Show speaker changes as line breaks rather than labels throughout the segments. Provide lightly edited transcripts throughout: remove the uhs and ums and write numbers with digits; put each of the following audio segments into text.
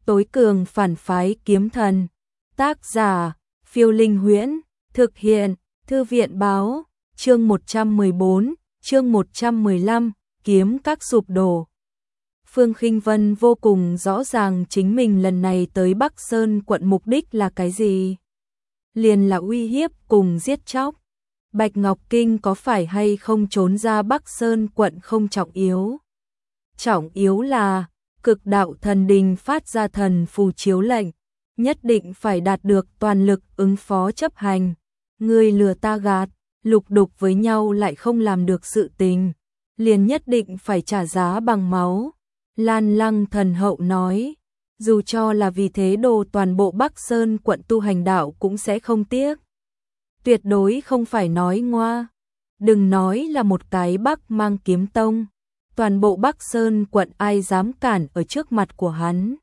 Tối cường phản phái kiếm thần. Tác giả, Phiêu Linh Huyễn. Thực hiện, Thư viện báo. Chương 114, chương 115, kiếm các sụp đổ. Phương Khinh Vân vô cùng rõ ràng chính mình lần này tới Bắc Sơn quận mục đích là cái gì. Liền là uy hiếp cùng giết chóc. Bạch Ngọc Kinh có phải hay không trốn ra Bắc Sơn quận không trọng yếu. Trọng yếu là Cực Đạo Thần Đình phát ra thần phù chiếu lệnh, nhất định phải đạt được toàn lực ứng phó chấp hành. Người lừa ta gạt, lục đục với nhau lại không làm được sự tình, liền nhất định phải trả giá bằng máu. Lan Lăng Thần Hậu nói, dù cho là vì thế đồ toàn bộ Bắc Sơn quận tu hành đạo cũng sẽ không tiếc. Tuyệt đối không phải nói ngoa. Đừng nói là một cái Bắc Mang Kiếm Tông, toàn bộ Bắc Sơn quận ai dám cản ở trước mặt của hắn.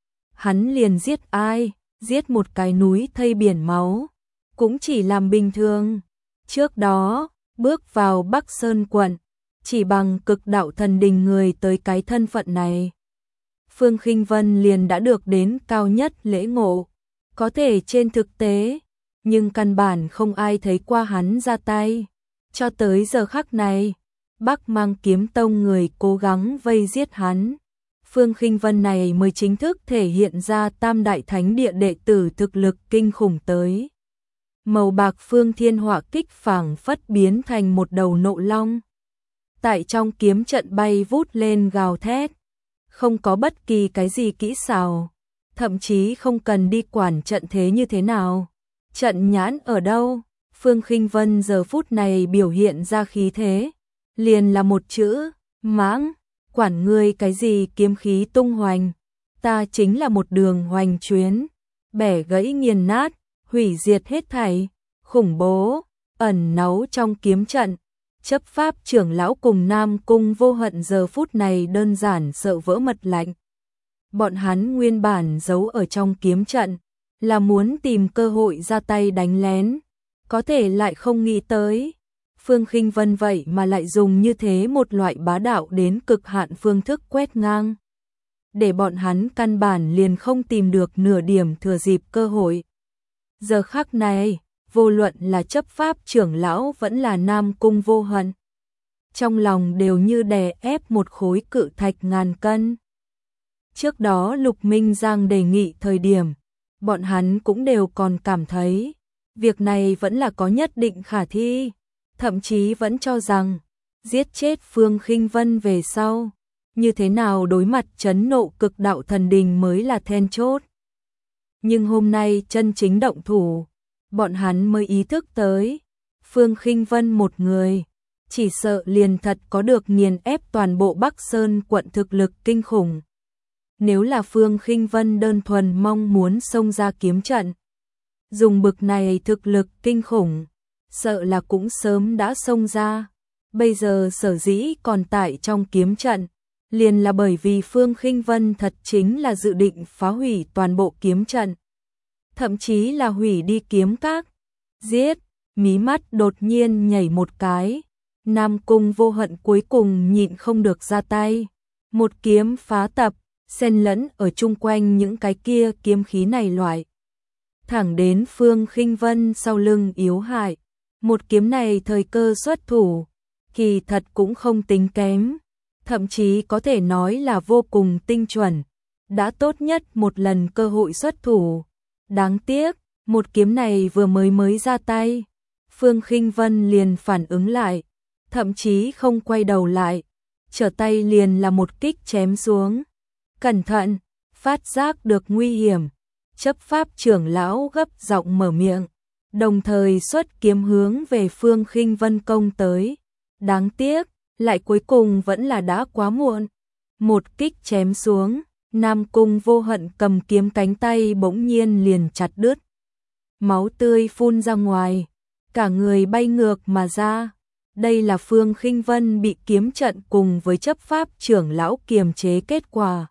Hắn liền giết ai, giết một cái núi thây biển máu, cũng chỉ làm bình thường. Trước đó, bước vào Bắc Sơn quận, chỉ bằng Cực Đạo Thần Đình người tới cái thân phận này, Phương Khinh Vân liền đã được đến cao nhất lễ ngộ. Có thể trên thực tế, nhưng căn bản không ai thấy qua hắn ra tay. Cho tới giờ khắc này, Bắc Mang Kiếm Tông người cố gắng vây giết hắn. Phương Khinh Vân này mới chính thức thể hiện ra Tam Đại Thánh Địa đệ tử thực lực kinh khủng tới. Màu bạc phương thiên hỏa kích phảng phất biến thành một đầu nộ long. Tại trong kiếm trận bay vút lên gào thét. Không có bất kỳ cái gì kỹ xảo, thậm chí không cần đi quản trận thế như thế nào. Trận nhãn ở đâu? Phương Khinh Vân giờ phút này biểu hiện ra khí thế, liền là một chữ, mãng. Quản ngươi cái gì kiếm khí tung hoành, ta chính là một đường hoành chuyến, bẻ gãy nghiền nát, hủy diệt hết thảy. Khủng bố, ẩn náu trong kiếm trận. Chấp pháp trưởng lão cùng Nam Cung Vô Hận giờ phút này đơn giản sợ vỡ mật lạnh. Bọn hắn nguyên bản giấu ở trong kiếm trận, là muốn tìm cơ hội ra tay đánh lén, có thể lại không nghĩ tới. Phương Khinh Vân vậy mà lại dùng như thế một loại bá đạo đến cực hạn phương thức quét ngang, để bọn hắn căn bản liền không tìm được nửa điểm thừa dịp cơ hội. Giờ khắc này, vô luận là chấp pháp trưởng lão vẫn là Nam Cung Vô Hận, trong lòng đều như đè ép một khối cự thạch ngàn cân. Trước đó Lục Minh Giang đề nghị thời điểm, bọn hắn cũng đều còn cảm thấy việc này vẫn là có nhất định khả thi, thậm chí vẫn cho rằng giết chết Phương Khinh Vân về sau, như thế nào đối mặt trấn nộ Cực Đạo Thần Đình mới là then chốt. Nhưng hôm nay chân chính động thủ, bọn hắn mới ý thức tới, Phương Khinh Vân một người, chỉ sợ liền thật có được nghiền ép toàn bộ Bắc Sơn quận thực lực kinh khủng. Nếu là Phương Khinh Vân đơn thuần mong muốn xông ra kiếm trận, dùng bực này thực lực kinh khủng, sợ là cũng sớm đã xông ra. Bây giờ sở dĩ còn tại trong kiếm trận, liền là bởi vì Phương Khinh Vân thật chính là dự định phá hủy toàn bộ kiếm trận, thậm chí là hủy đi kiếm các. Giết, mí mắt đột nhiên nhảy một cái, Nam Cung Vô Hận cuối cùng nhịn không được ra tay. Một kiếm phá tập, xen lẫn ở chung quanh những cái kia kiếm khí này loại, thẳng đến Phương Khinh Vân sau lưng yếu hại. Một kiếm này thời cơ xuất thủ, kỳ thật cũng không tính kém, thậm chí có thể nói là vô cùng tinh chuẩn, đã tốt nhất một lần cơ hội xuất thủ. Đáng tiếc, một kiếm này vừa mới ra tay, Phương Khinh Vân liền phản ứng lại, thậm chí không quay đầu lại, trở tay liền là một kích chém xuống. Cẩn thận, phát giác được nguy hiểm, chấp pháp trưởng lão gấp giọng mở miệng, đồng thời xuất kiếm hướng về Phương Khinh Vân công tới. Đáng tiếc, lại cuối cùng vẫn là đã quá muộn. Một kích chém xuống, Nam Cung Vô Hận cầm kiếm cánh tay bỗng nhiên liền chặt đứt. Máu tươi phun ra ngoài, cả người bay ngược mà ra. Đây là Phương Khinh Vân bị kiếm trận cùng với chấp pháp trưởng lão kiềm chế kết quả.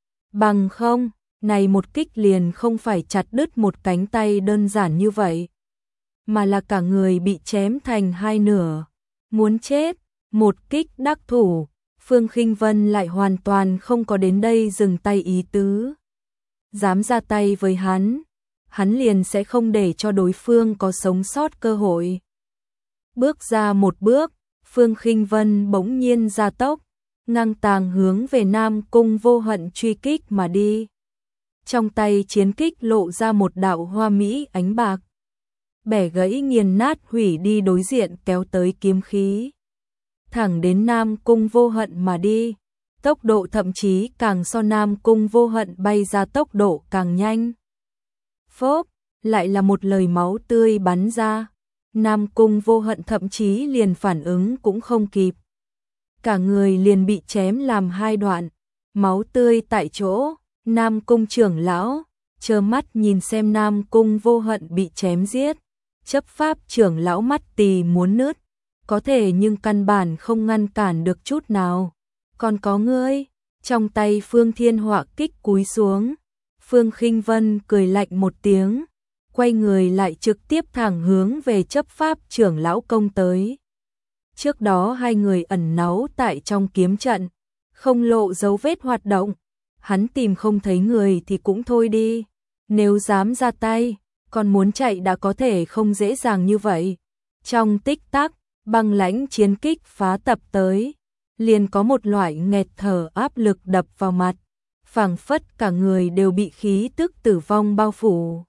Bằng không, này một kích liền không phải chặt đứt một cánh tay đơn giản như vậy, mà là cả người bị chém thành hai nửa. Muốn chết, một kích đắc thủ, Phương Khinh Vân lại hoàn toàn không có đến đây dừng tay ý tứ. dám ra tay với hắn liền sẽ không để cho đối phương có sống sót cơ hội. Bước ra một bước, Phương Khinh Vân bỗng nhiên gia tốc, ngang tàng hướng về Nam Cung Vô Hận truy kích mà đi. Trong tay chiến kích lộ ra một đạo hoa mỹ ánh bạc, bẻ gãy nghiền nát hủy đi đối diện kéo tới kiếm khí. Thẳng đến Nam Cung Vô Hận mà đi, tốc độ thậm chí càng so Nam Cung Vô Hận bay ra tốc độ càng nhanh. Phốp, lại là một lời máu tươi bắn ra. Nam Cung Vô Hận thậm chí liền phản ứng cũng không kịp. Cả người liền bị chém làm hai đoạn, máu tươi tại chỗ. Nam Cung trưởng lão trơ mắt nhìn xem Nam Cung Vô Hận bị chém giết. Chấp pháp trưởng lão mắt tì muốn nứt, có thể nhưng căn bản không ngăn cản được chút nào. Còn có ngươi, trong tay Phương Thiên Họa kích cúi xuống. Phương Khinh Vân cười lạnh một tiếng, quay người lại trực tiếp thẳng hướng về chấp pháp trưởng lão công tới. Trước đó hai người ẩn náu tại trong kiếm trận, không lộ dấu vết hoạt động. Hắn tìm không thấy người thì cũng thôi đi, nếu dám ra tay, còn muốn chạy đã có thể không dễ dàng như vậy. Trong tích tắc, băng lãnh chiến kích phá tập tới, liền có một loại nghẹt thở áp lực đập vào mặt, phảng phất cả người đều bị khí tức tử vong bao phủ.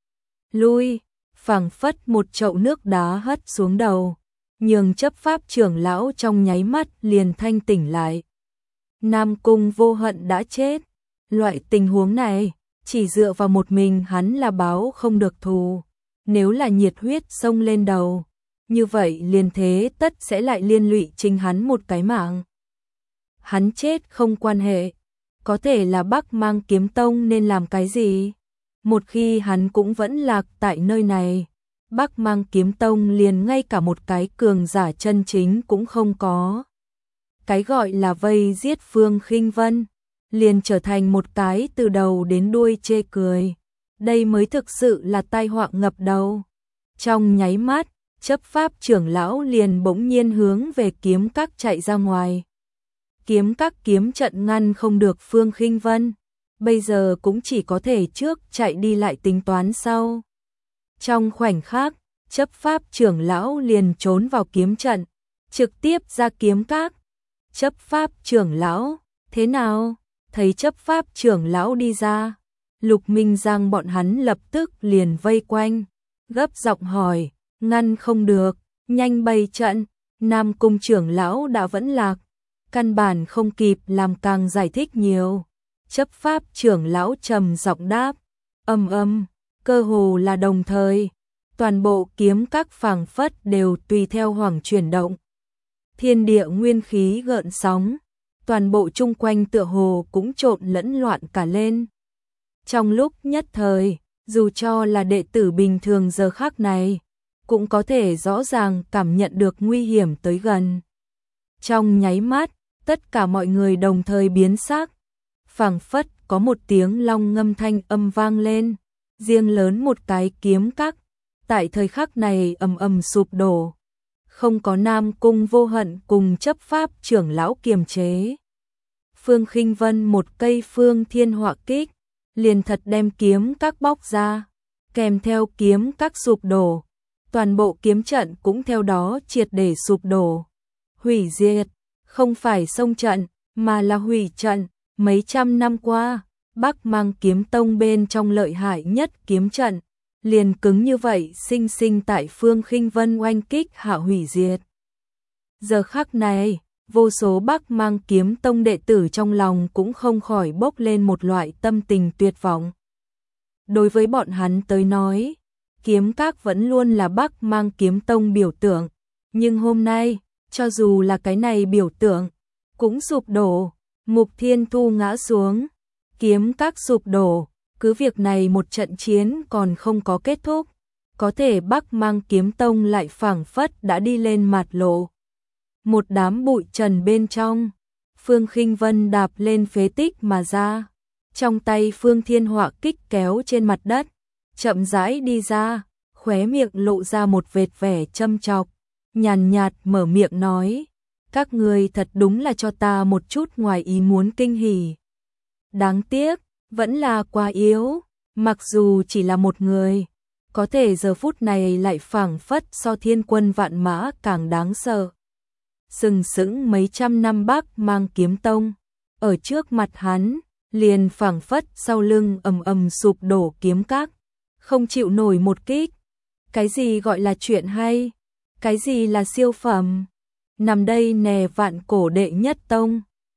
Lui, phảng phất một chậu nước đá hất xuống đầu, nhường chấp pháp trưởng lão trong nháy mắt liền thanh tỉnh lại. Nam Cung Vô Hận đã chết, loại tình huống này, chỉ dựa vào một mình hắn là báo không được thù. Nếu là nhiệt huyết xông lên đầu, như vậy liền thế tất sẽ lại liên lụy chính hắn một cái mạng. Hắn chết không quan hệ, có thể là Bắc Mang Kiếm Tông nên làm cái gì? Một khi hắn cũng vẫn lạc tại nơi này, Bắc Mang Kiếm Tông liền ngay cả một cái cường giả chân chính cũng không có. Cái gọi là vây giết Phương Khinh Vân, liền trở thành một cái từ đầu đến đuôi chê cười. Đây mới thực sự là tai họa ngập đầu. Trong nháy mắt, chấp pháp trưởng lão liền bỗng nhiên hướng về kiếm các chạy ra ngoài. Kiếm các kiếm trận ngăn không được Phương Khinh Vân, bây giờ cũng chỉ có thể trước chạy đi lại tính toán sau. Trong khoảnh khắc, chấp pháp trưởng lão liền trốn vào kiếm trận, trực tiếp ra kiếm các. Chấp pháp trưởng lão, thế nào? Thấy chấp pháp trưởng lão đi ra, Lục Minh Giang bọn hắn lập tức liền vây quanh, gấp giọng hỏi, ngăn không được, nhanh bày trận. Nam Cung trưởng lão đã vẫn lạc, căn bản không kịp làm càng giải thích nhiều. Chấp pháp trưởng lão trầm giọng đáp, cơ hồ là đồng thời, toàn bộ kiếm các phảng phất đều tùy theo hoàng chuyển động. Thiên địa nguyên khí gợn sóng, toàn bộ chung quanh tựa hồ cũng trộn lẫn loạn cả lên. Trong lúc nhất thời, dù cho là đệ tử bình thường giờ khắc này, cũng có thể rõ ràng cảm nhận được nguy hiểm tới gần. Trong nháy mắt, tất cả mọi người đồng thời biến sắc, phảng phất có một tiếng long ngâm thanh âm vang lên, riêng lớn một cái kiếm các, tại thời khắc này ầm ầm sụp đổ. Không có Nam Cung Vô Hận cùng chấp pháp trưởng lão kiềm chế. Phương Khinh Vân một cây Phương Thiên Họa kích, liền thật đem kiếm các bóc ra, kèm theo kiếm các sụp đổ, toàn bộ kiếm trận cũng theo đó triệt để sụp đổ. Hủy diệt, không phải xông trận, mà là hủy trận. Mấy trăm năm qua, Bắc Mang Kiếm Tông bên trong lợi hại nhất kiếm trận, liền cứng như vậy sinh sinh tại Phương Khinh Vân oanh kích hạ hủy diệt. Giờ khắc này, vô số Bắc Mang Kiếm Tông đệ tử trong lòng cũng không khỏi bốc lên một loại tâm tình tuyệt vọng. Đối với bọn hắn tới nói, kiếm các vẫn luôn là Bắc Mang Kiếm Tông biểu tượng, nhưng hôm nay, cho dù là cái này biểu tượng, cũng sụp đổ. Mục Thiên Thu ngã xuống, kiếm các sụp đổ, cứ việc này một trận chiến còn không có kết thúc, có thể Bắc Mang Kiếm Tông lại phảng phất đã đi lên mặt lộ. Một đám bụi trần bên trong, Phương Khinh Vân đạp lên phế tích mà ra, trong tay Phương Thiên Họa kích kéo trên mặt đất, chậm rãi đi ra, khóe miệng lộ ra một vệt vẻ châm chọc, nhàn nhạt mở miệng nói, các người thật đúng là cho ta một chút ngoài ý muốn kinh hỉ. Đáng tiếc, vẫn là quá yếu, mặc dù chỉ là một người, có thể giờ phút này lại phảng phất so thiên quân vạn mã càng đáng sợ. Sừng sững mấy trăm năm Bắc Mang Kiếm Tông, ở trước mặt hắn, liền phảng phất sau lưng ầm ầm sụp đổ kiếm các, không chịu nổi một kích. Cái gì gọi là chuyện hay? Cái gì là siêu phẩm? Nằm đây nè vạn cổ đệ nhất tông.